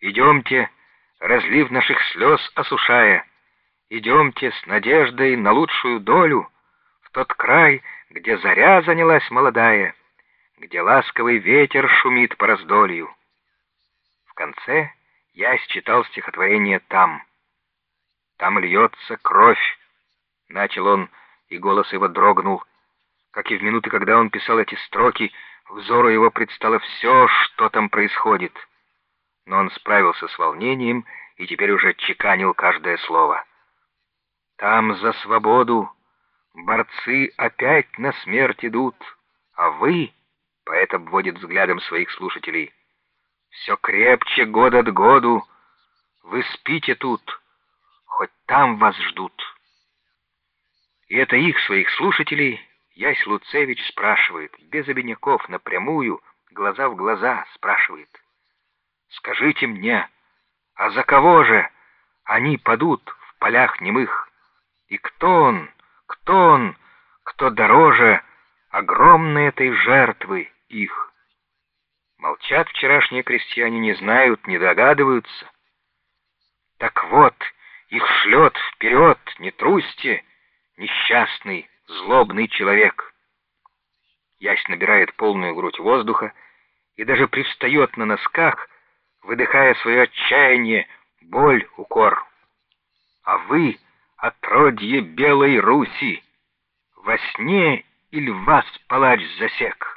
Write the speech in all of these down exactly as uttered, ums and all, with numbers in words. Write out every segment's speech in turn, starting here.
Идемте, разлив наших слез осушая, идемте с надеждой на лучшую долю в тот край, где заря занялась молодая, где ласковый ветер шумит по раздолью. В конце я читал стихотворение «Там». «Там льется кровь», — начал он, и голос его дрогнул. Как и в минуты, когда он писал эти строки, взору его предстало все, что там происходит. Но он справился с волнением и теперь уже чеканил каждое слово. «Там за свободу борцы опять на смерть идут, а вы...» — поэт обводит взглядом своих слушателей. «Все крепче год от году. Вы спите тут, хоть там вас ждут». И это их, своих слушателей, Ясь Луцевич спрашивает, без обиняков, напрямую, глаза в глаза спрашивает. «Скажите мне, а за кого же они падут в полях немых? И кто он, кто он, кто дороже огромной этой жертвы их?» Молчат вчерашние крестьяне, не знают, не догадываются. Так вот, их шлет вперед, не трусьте, несчастный, злобный человек. Ясь набирает полную грудь воздуха и даже привстает на носках, выдыхая свое отчаяние, боль, укор. А вы, отродье белой Руси, во сне или вас палач засек?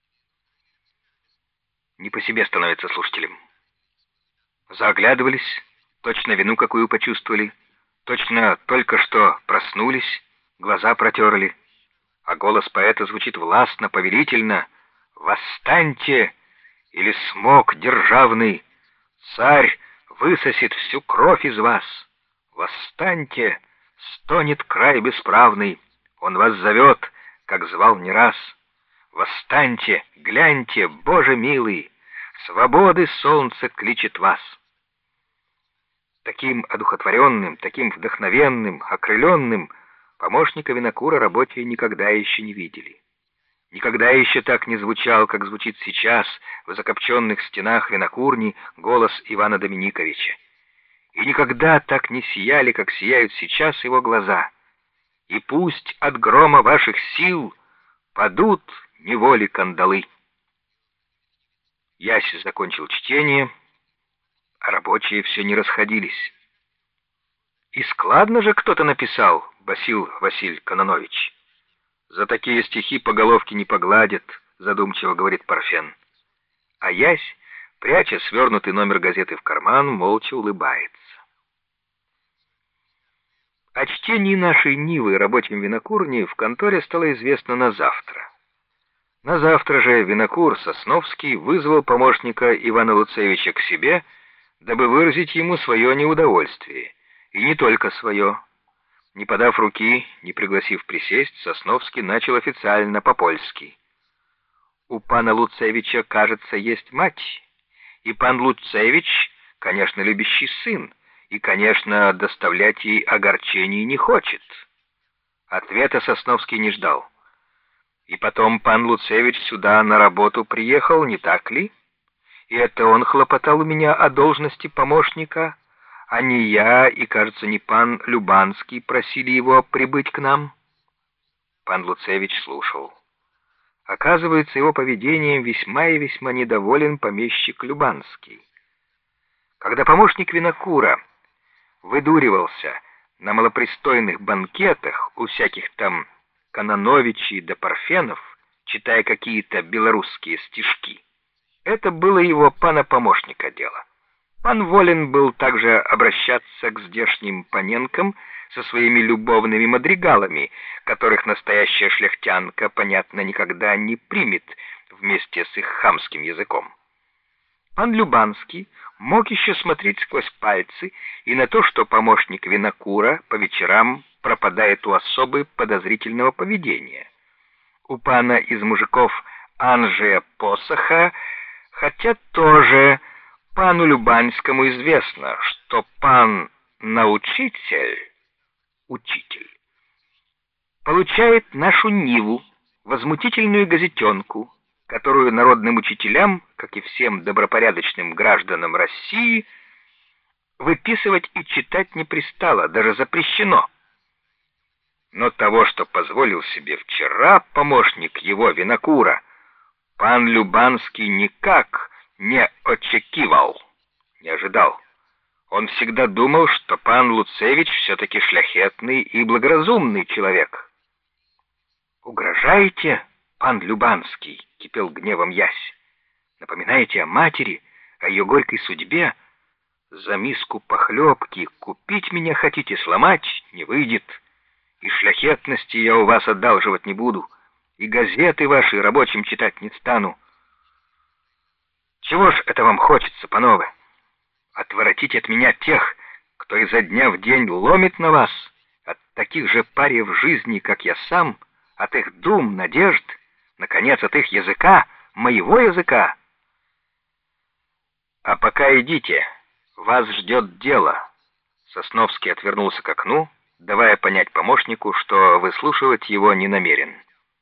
Не по себе становится слушателям. Заоглядывались, точно вину какую почувствовали, точно только что проснулись, глаза протерли, а голос поэта звучит властно, повелительно. «Восстаньте, или смог державный, царь высосет всю кровь из вас! Восстаньте, стонет край бесправный, он вас зовет, как звал не раз! Восстаньте, гляньте, Боже милый, свободы солнце кличет вас!» Таким одухотворенным, таким вдохновенным, окрыленным помощника винокура рабочие никогда еще не видели. Никогда еще так не звучал, как звучит сейчас в закопченных стенах винокурни голос Ивана Доминиковича. И никогда так не сияли, как сияют сейчас его глаза. И пусть от грома ваших сил падут неволи кандалы. Ясь закончил чтение, а рабочие все не расходились. «И складно же кто-то написал, Басил Василь Кононович. За такие стихи по головке не погладят», — задумчиво говорит Парфен. А Ясь, пряча свернутый номер газеты в карман, молча улыбается. О чтении нашей Нивы рабочим винокурни в конторе стало известно на завтра. На завтра же винокур Сосновский вызвал помощника Ивана Луцевича к себе, дабы выразить ему свое неудовольствие, и не только свое. Не подав руки, не пригласив присесть, Сосновский начал официально по-польски. «У пана Луцевича, кажется, есть мать, и пан Луцевич, конечно, любящий сын, и, конечно, доставлять ей огорчений не хочет». Ответа Сосновский не ждал. «И потом пан Луцевич сюда на работу приехал, не так ли? И это он хлопотал у меня о должности помощника, а не я и, кажется, не пан Любанский просили его прибыть к нам». Пан Луцевич слушал. Оказывается, его поведением весьма и весьма недоволен помещик Любанский. Когда помощник винокура выдуривался на малопристойных банкетах у всяких там Кононовичей да Парфенов, читая какие-то белорусские стишки, это было его пана-помощника дело. Пан волен был также обращаться к здешним паненкам со своими любовными мадригалами, которых настоящая шляхтянка, понятно, никогда не примет вместе с их хамским языком. Пан Любанский мог еще смотреть сквозь пальцы и на то, что помощник винокура по вечерам пропадает у особы подозрительного поведения. У пана из мужиков Анжея Посоха, хотя тоже пану Любанскому известно, что пан научитель, учитель, получает нашу Ниву, возмутительную газетенку, которую народным учителям, как и всем добропорядочным гражданам России, выписывать и читать не пристало, даже запрещено. Но того, что позволил себе вчера помощник его Винокура, пан Любанский никак не очекивал, не ожидал. Он всегда думал, что пан Луцевич все-таки шляхетный и благоразумный человек. «Угрожаете, пан Любанский?» — кипел гневом Ясь. «Напоминаете о матери, о ее горькой судьбе? За миску похлебки купить меня хотите, сломать не выйдет. И шляхетности я у вас одалживать не буду, и газеты ваши рабочим читать не стану. Чего ж это вам хочется, панове? Отворотить от меня тех, кто изо дня в день ломит на вас, от таких же париев жизни, как я сам, от их дум, надежд, наконец, от их языка, моего языка. А пока идите, вас ждет дело». Сосновский отвернулся к окну, давая понять помощнику, что выслушивать его не намерен.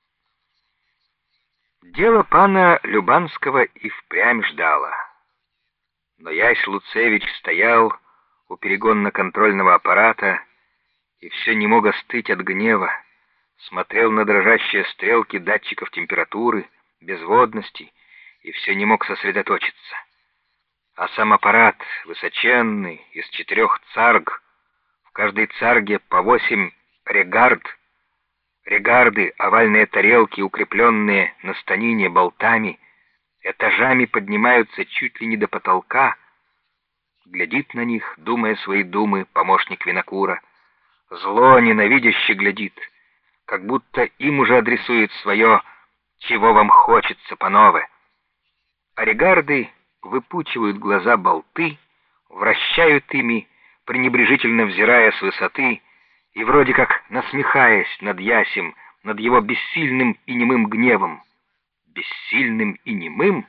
Дело пана Любанского и впрямь ждало. Но Ясь Луцевич стоял у перегонно-контрольного аппарата и все не мог остыть от гнева, смотрел на дрожащие стрелки датчиков температуры, безводности и все не мог сосредоточиться. А сам аппарат, высоченный, из четырех царг, в каждой царге по восемь регард, регарды, овальные тарелки, укрепленные на станине болтами, этажами поднимаются чуть ли не до потолка. Глядит на них, думая свои думы, помощник Винокура. Зло ненавидяще глядит, как будто им уже адресует свое «чего вам хочется, панове». А регарды выпучивают глаза болты, вращают ими, пренебрежительно взирая с высоты, и вроде как насмехаясь над Ясем, над его бессильным и немым гневом. Бессильным и немым?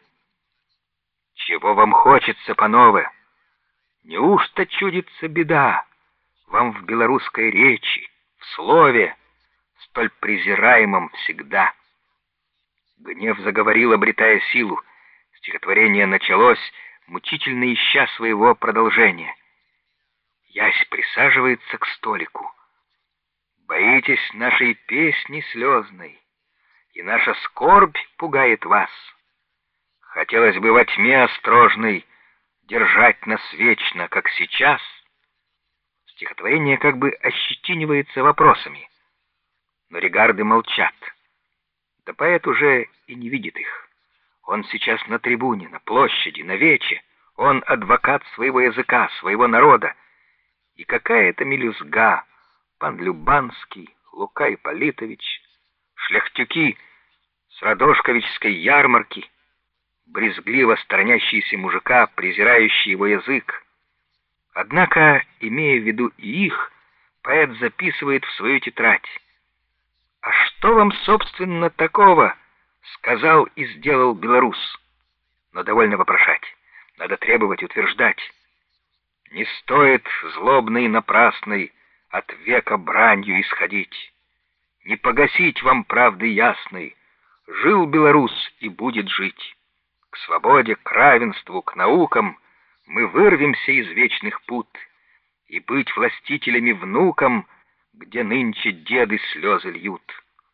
Чего вам хочется, панове? Неужто чудится беда вам в белорусской речи, в слове, столь презираемом всегда? Гнев заговорил, обретая силу. Стихотворение началось, мучительно ища своего продолжения. Ясь присаживается к столику. «Боитесь нашей песни слезной, и наша скорбь пугает вас. Хотелось бы во тьме острожной держать нас вечно, как сейчас». Стихотворение как бы ощетинивается вопросами, но регарды молчат. Да поэт уже и не видит их. Он сейчас на трибуне, на площади, на вече. Он адвокат своего языка, своего народа. И какая это мелюзга, пан Любанский, Лука Ипполитович, шляхтюки с Радошковичской ярмарки, брезгливо сторонящиеся мужика, презирающие его язык. Однако, имея в виду и их, поэт записывает в свою тетрадь: «А что вам, собственно, такого сказал и сделал белорус?» Но довольно вопрошать, надо требовать, утверждать. Не стоит злобной и напрасной от века бранью исходить. Не погасить вам правды ясной. Жил белорус и будет жить. К свободе, к равенству, к наукам мы вырвемся из вечных пут, и быть властителями внукам, где нынче деды слезы льют.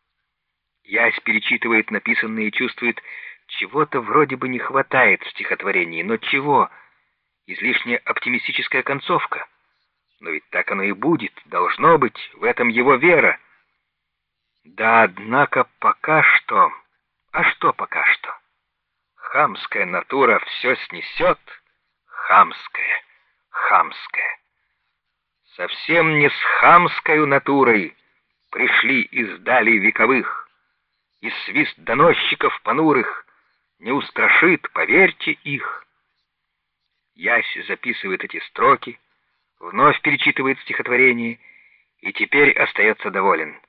Ясь перечитывает написанное и чувствует, чего-то вроде бы не хватает в стихотворении, но чего? Излишне оптимистическая концовка. Но ведь так оно и будет, должно быть, в этом его вера. Да, однако пока что... А что пока что? Хамская натура все снесет. Хамская, хамская. Совсем не с хамской натурой пришли из далей вековых, и свист доносчиков понурых не устрашит, поверьте их. Ясь записывает эти строки, вновь перечитывает стихотворение и теперь остается доволен.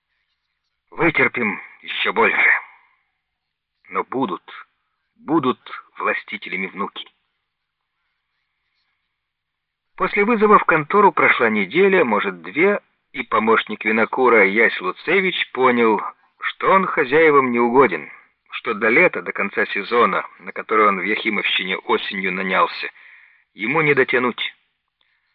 Вытерпим еще больше. Но будут, будут властителями внуки. После вызова в контору прошла неделя, может, две, и помощник Винокура Ясь Луцевич понял, что он хозяевам не угоден, что до лета, до конца сезона, на который он в Яхимовщине осенью нанялся, ему не дотянуть.